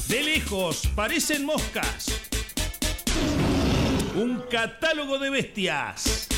De lejos parecen moscas. Un catálogo de bestias.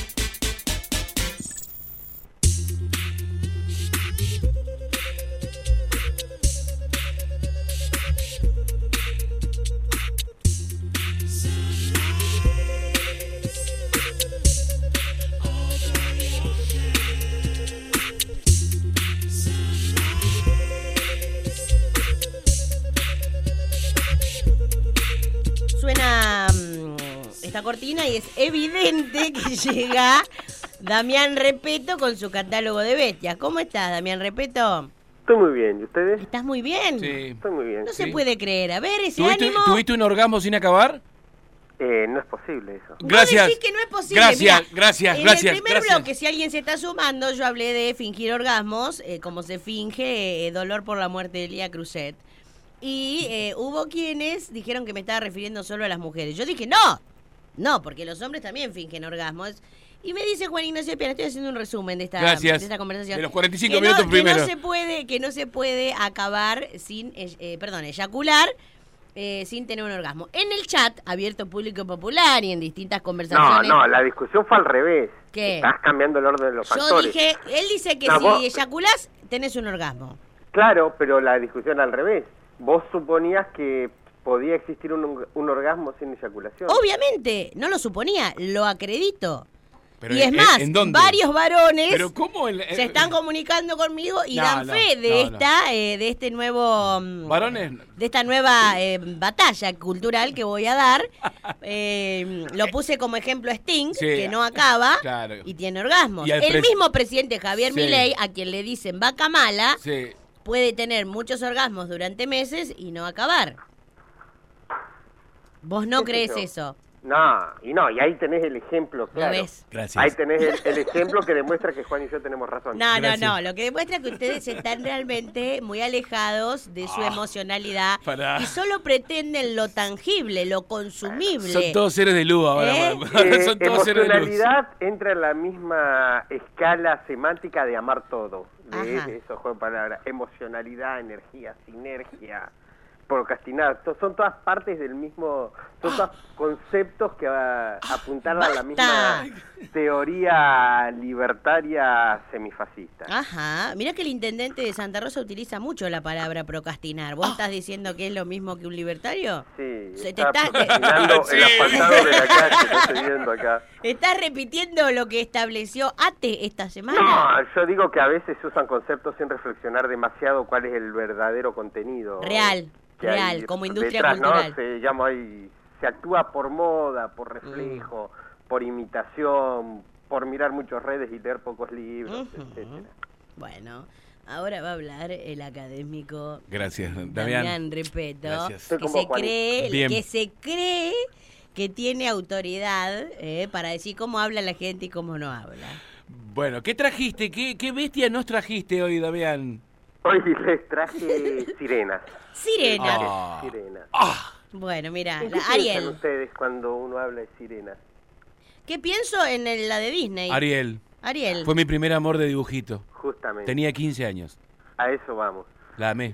Suena esta cortina y es evidente que llega Damián Repetto con su catálogo de bestias. ¿Cómo estás, Damián Repetto? Estoy muy bien, ¿y ustedes? ¿Estás muy bien? Sí. Estoy muy bien. No Sí. se puede creer. A ver, ese ánimo... ¿Tuviste un orgasmo sin acabar? No es posible eso. Gracias. Vos decís que no es posible. Gracias, Mirá, gracias, en gracias, el primer gracias. bloque, si alguien se está sumando, yo hablé de fingir orgasmos, como se finge dolor por la muerte de Lía Cruzet. Y hubo quienes dijeron que me estaba refiriendo solo a las mujeres. Yo dije, no, porque los hombres también fingen orgasmos. Y me dice Juan Ignacio Piana, estoy haciendo un resumen de esta conversación. De los 45 que minutos no, primero. Que no se puede acabar sin, eyacular sin tener un orgasmo. En el chat, abierto público popular y en distintas conversaciones. No, la discusión fue al revés. ¿Qué? Estás cambiando el orden de los Yo factores. dije, él dice que No, si vos- eyaculás, tenés un orgasmo. Claro, pero la discusión al revés. Vos suponías que podía existir un orgasmo sin eyaculación. Obviamente, no lo suponía, lo acredito. Pero Y es más, ¿en dónde? varios varones Pero ¿cómo? se están comunicando conmigo y No, dan no, fe de no. de este nuevo ¿Varones? de esta nueva batalla cultural que voy a dar. Lo puse como ejemplo a Sting, Sí, que no acaba claro. y tiene orgasmos. Y al El mismo presidente Javier Sí. Milei, a quien le dicen vaca mala, Sí. puede tener muchos orgasmos durante meses y no acabar. ¿Vos no ¿Qué sé crees yo? eso? Y ahí tenés el ejemplo, ¿Lo claro. ves? Gracias. Ahí tenés el ejemplo que demuestra que Juan y yo tenemos razón. No, Gracias. lo que demuestra que ustedes están realmente muy alejados de su emocionalidad pará. y solo pretenden lo tangible, lo consumible. Son todos seres de luz ahora. ¿Eh? Ahora son todos seres de luz. Emocionalidad entra en la misma escala semántica de amar todo. De Ajá. eso juego de palabras. Emocionalidad, energía, sinergia, procrastinar. Son todas partes del mismo... Son todos conceptos que apuntan a la misma teoría libertaria semifascista. Ajá, mirá que el intendente de Santa Rosa utiliza mucho la palabra procrastinar. ¿Vos estás diciendo que es lo mismo que un libertario? Sí, Se te está está- procrastinando Sí. el asfaltado de la calle que estoy viendo acá. ¿Estás repitiendo lo que estableció ATE esta semana? No, yo digo que a veces se usan conceptos sin reflexionar demasiado cuál es el verdadero contenido. Real, que hay real, como industria detrás, cultural. ¿no? Se actúa por moda, por reflejo, por imitación, por mirar muchas redes y leer pocos libros, Ujú. etcétera. Bueno, ahora va a hablar el académico Gracias, Damián. Damián Repetto, Gracias. Estoy que con vos, Bien. se cree que tiene autoridad para decir cómo habla la gente y cómo no habla. Bueno, ¿qué trajiste? ¿Qué bestia nos trajiste hoy, Damián? Hoy les traje sirenas. Sirena. Ah. Sirenas. Bueno, mira, ¿En qué piensan Ariel. ustedes cuando uno habla de sirenas? ¿Qué pienso en la de Disney? Ariel. Ariel. Fue mi primer amor de dibujito. Justamente. Tenía 15 años. A eso vamos. La amé.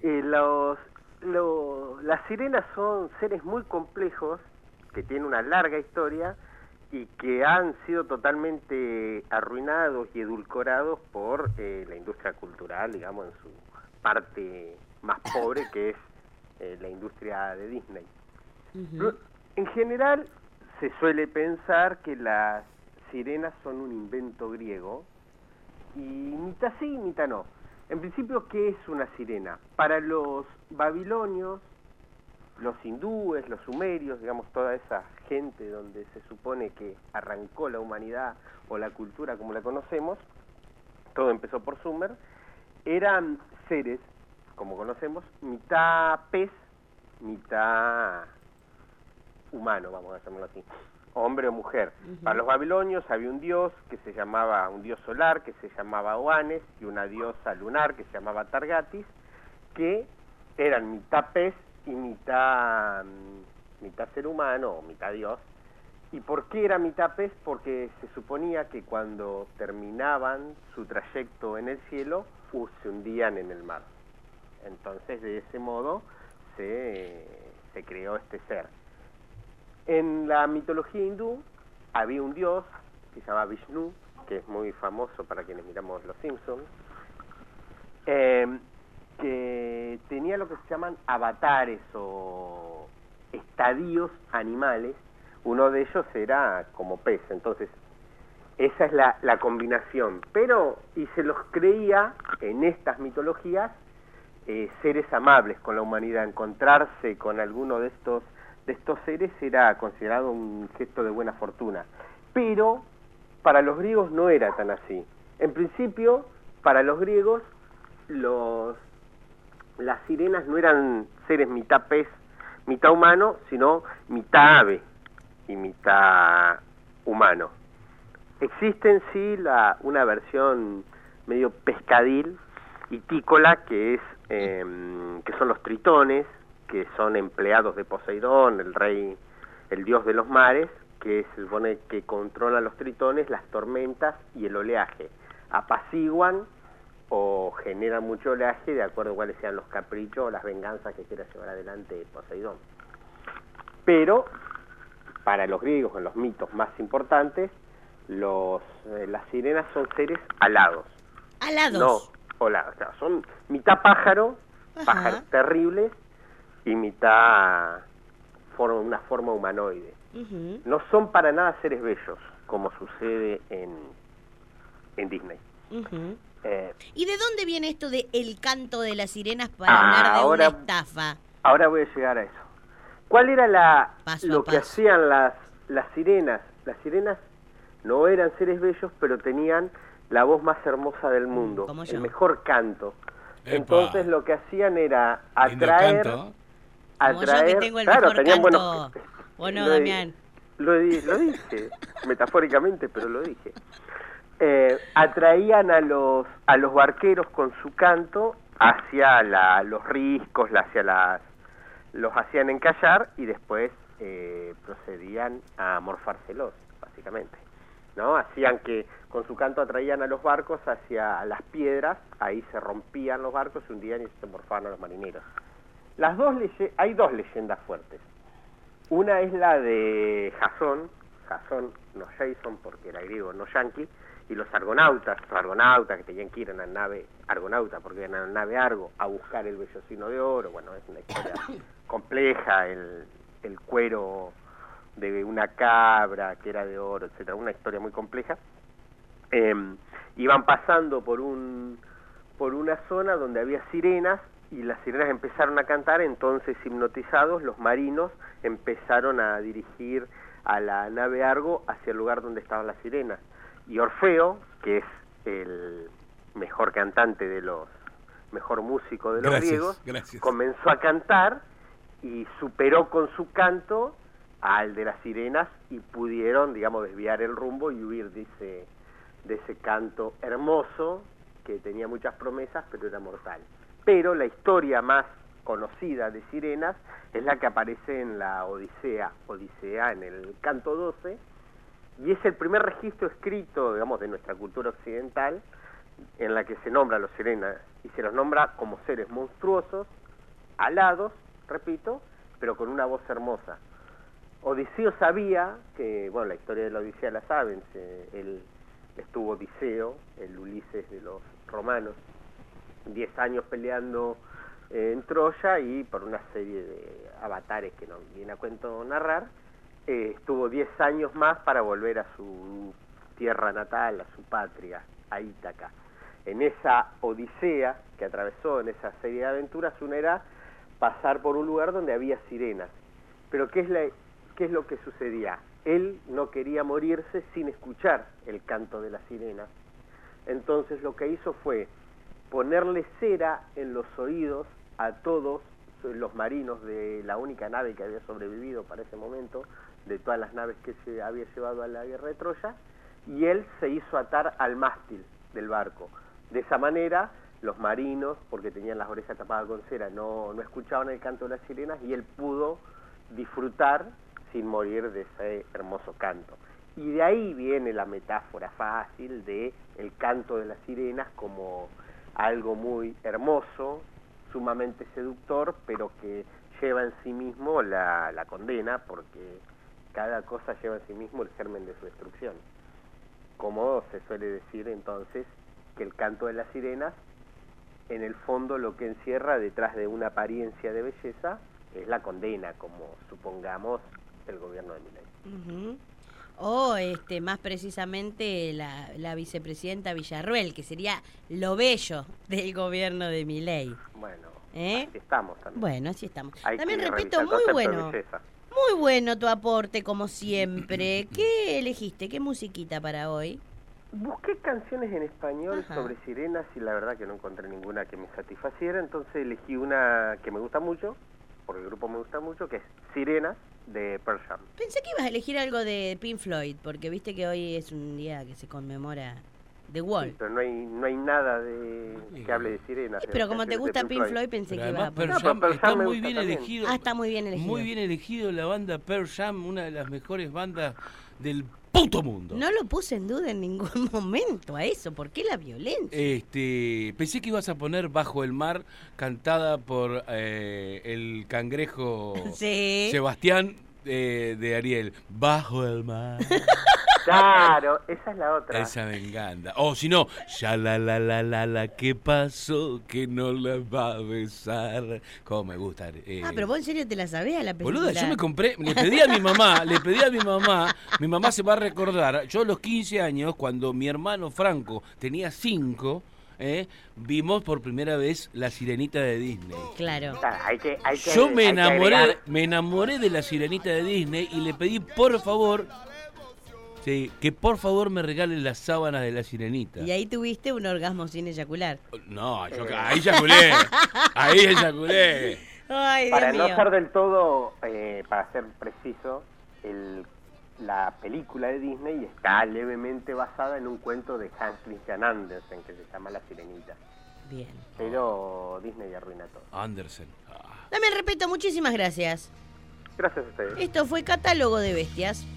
Las sirenas son seres muy complejos que tienen una larga historia y que han sido totalmente arruinados y edulcorados por la industria cultural, digamos, en su parte más pobre, que es la industria de Disney. Ujú. En general, se suele pensar que las sirenas son un invento griego, y mitad sí, mitad no. En principio, ¿qué es una sirena? Para los babilonios, los hindúes, los sumerios, digamos, toda esa gente donde se supone que arrancó la humanidad o la cultura como la conocemos, todo empezó por Sumer, eran seres, como conocemos, mitad pez, mitad humano, vamos a llamarlo así, hombre o mujer. Para los babilonios había un dios que se llamaba, un dios solar que se llamaba Oanes, y una diosa lunar que se llamaba Targatis, que eran mitad pez y mitad ser humano o mitad dios. ¿Y por qué era mitad pez? Porque se suponía que cuando terminaban su trayecto en el cielo, se hundían en el mar. Entonces, de ese modo, se se creó este ser. En la mitología hindú había un dios que se llama Vishnu, que es muy famoso para quienes miramos Los Simpsons, que tenía lo que se llaman avatares o estadios animales. Uno de ellos era como pez, entonces esa es la combinación. Pero, y se los creía en estas mitologías seres amables con la humanidad. Encontrarse con alguno de estos seres era considerado un gesto de buena fortuna. Pero para los griegos no era tan así. En principio, para los griegos, las sirenas no eran seres mitad pez, mitad humano, sino mitad ave y mitad humano. Existe en sí una versión medio pescadil y tícola que son los tritones, que son empleados de Poseidón, el rey, el dios de los mares, que se supone que controla los tritones, las tormentas y el oleaje. Apaciguan o generan mucho oleaje de acuerdo a cuáles sean los caprichos o las venganzas que quiera llevar adelante Poseidón. Pero para los griegos, en los mitos más importantes, las sirenas son seres alados. ¿Alados? No, olados. O sea, son mitad pájaros terribles, y mitad una forma humanoide. Uh-huh. No son para nada seres bellos, como sucede en Disney. Uh-huh. ¿Y de dónde viene esto de el canto de las sirenas para hablar de una estafa? Ahora voy a llegar a eso. ¿Cuál era lo que paso. hacían las sirenas? Las sirenas no eran seres bellos, pero tenían la voz más hermosa del mundo, como yo. el mejor canto. Epa. Entonces lo que hacían era Lindo atraer... canto. Como yo que tengo el mejor tenían canto. ¿O no, Damián? Lo dije, metafóricamente, pero lo dije. Atraían a los barqueros con su canto hacia los riscos, los hacían encallar y después procedían a morfárselos, básicamente, ¿no? Hacían que con su canto atraían a los barcos hacia las piedras, ahí se rompían los barcos, se hundían y se morfaban a los marineros. Hay dos leyendas fuertes. Una es la de Jasón, no Jason porque era griego, no yankee, y los argonautas que tenían que ir en la nave argonauta, porque eran en la nave Argo, a buscar el vellocino de oro. Bueno, es una historia compleja, el cuero de una cabra que era de oro, etcétera, una historia muy compleja. Iban pasando por una zona donde había sirenas, y las sirenas empezaron a cantar. Entonces, hipnotizados, los marinos empezaron a dirigir a la nave Argo hacia el lugar donde estaban las sirenas. Y Orfeo, que es el mejor cantante mejor músico de los griegos, comenzó a cantar y superó con su canto al de las sirenas y pudieron, digamos, desviar el rumbo y huir de ese canto hermoso que tenía muchas promesas, pero era mortal. Pero la historia más conocida de sirenas es la que aparece en la Odisea en el canto 12, y es el primer registro escrito, digamos, de nuestra cultura occidental en la que se nombra a los sirenas, y se los nombra como seres monstruosos, alados, repito, pero con una voz hermosa. Odiseo sabía que, bueno, la historia de la Odisea la saben, él estuvo Odiseo, el Ulises de los romanos, 10 años peleando en Troya, y por una serie de avatares que no viene a cuento narrar, estuvo 10 años más para volver a su tierra natal, a su patria, a Ítaca. En esa odisea que atravesó, en esa serie de aventuras, una era pasar por un lugar donde había sirenas. Pero ¿qué es lo que sucedía? Él no quería morirse sin escuchar el canto de las sirenas. Entonces lo que hizo fue ponerle cera en los oídos a todos los marinos de la única nave que había sobrevivido para ese momento, de todas las naves que se había llevado a la guerra de Troya, y él se hizo atar al mástil del barco. De esa manera, los marinos, porque tenían las orejas tapadas con cera, no escuchaban el canto de las sirenas, y él pudo disfrutar sin morir de ese hermoso canto. Y de ahí viene la metáfora fácil de el canto de las sirenas como algo muy hermoso, sumamente seductor, pero que lleva en sí mismo la condena, porque cada cosa lleva en sí mismo el germen de su destrucción. Como se suele decir entonces que el canto de las sirenas, en el fondo lo que encierra detrás de una apariencia de belleza es la condena, como supongamos el gobierno de Milei. Ujú. O más precisamente la vicepresidenta Villarruel, que sería lo bello del gobierno de Milei. Bueno, ¿Eh? así estamos también. Bueno, así estamos. Hay También que repito, revisar el muy concepto de bueno. belleza. Muy bueno tu aporte, como siempre. ¿Qué elegiste? ¿Qué musiquita para hoy? Busqué canciones en español Ajá. sobre sirenas y la verdad que no encontré ninguna que me satisfaciera, entonces elegí una que me gusta mucho, porque el grupo me gusta mucho, que es Sirenas, de Pearl Jam. Pensé que ibas a elegir algo de Pink Floyd, porque viste que hoy es un día que se conmemora The Wall. Sí, pero no hay nada que hable de sirenas. Sí, de pero las como te canciones de gusta Pink Floyd, pensé Pero que ibas a además Pearl poner. No, Jam pero Pearl está Jam me muy gusta bien también. elegido. Ah, está muy bien elegido. Muy bien elegido la banda Pearl Jam, una de las mejores bandas del puto mundo. No lo puse en duda en ningún momento a eso. ¿Por qué la violencia? Pensé que ibas a poner Bajo el Mar, cantada por el cangrejo Sí. Sebastián de Ariel. Bajo el mar. Claro, esa es la otra. Esa me encanta. O si no, ya la, ¿qué pasó? Que no la va a besar. Cómo me gusta. Pero vos en serio te la sabés a la película. Boluda, yo me compré, le pedí a mi mamá se va a recordar, yo a los 15 años, cuando mi hermano Franco tenía 5, vimos por primera vez La Sirenita de Disney. Claro. Hay que Yo me hay que agregar- enamoré de La Sirenita de Disney y le pedí por favor, que por favor me regalen las sábanas de La Sirenita. Y ahí tuviste un orgasmo sin eyacular. No, ahí eyaculé, ahí eyaculé. Ay, Para Dios no mío. ser del todo, para ser preciso, la película de Disney está levemente basada en un cuento de Hans Christian Andersen que se llama La Sirenita. Bien. Pero Disney arruina todo. Andersen. Dame el respeto, muchísimas gracias. Gracias a ustedes. Esto fue Catálogo de Bestias.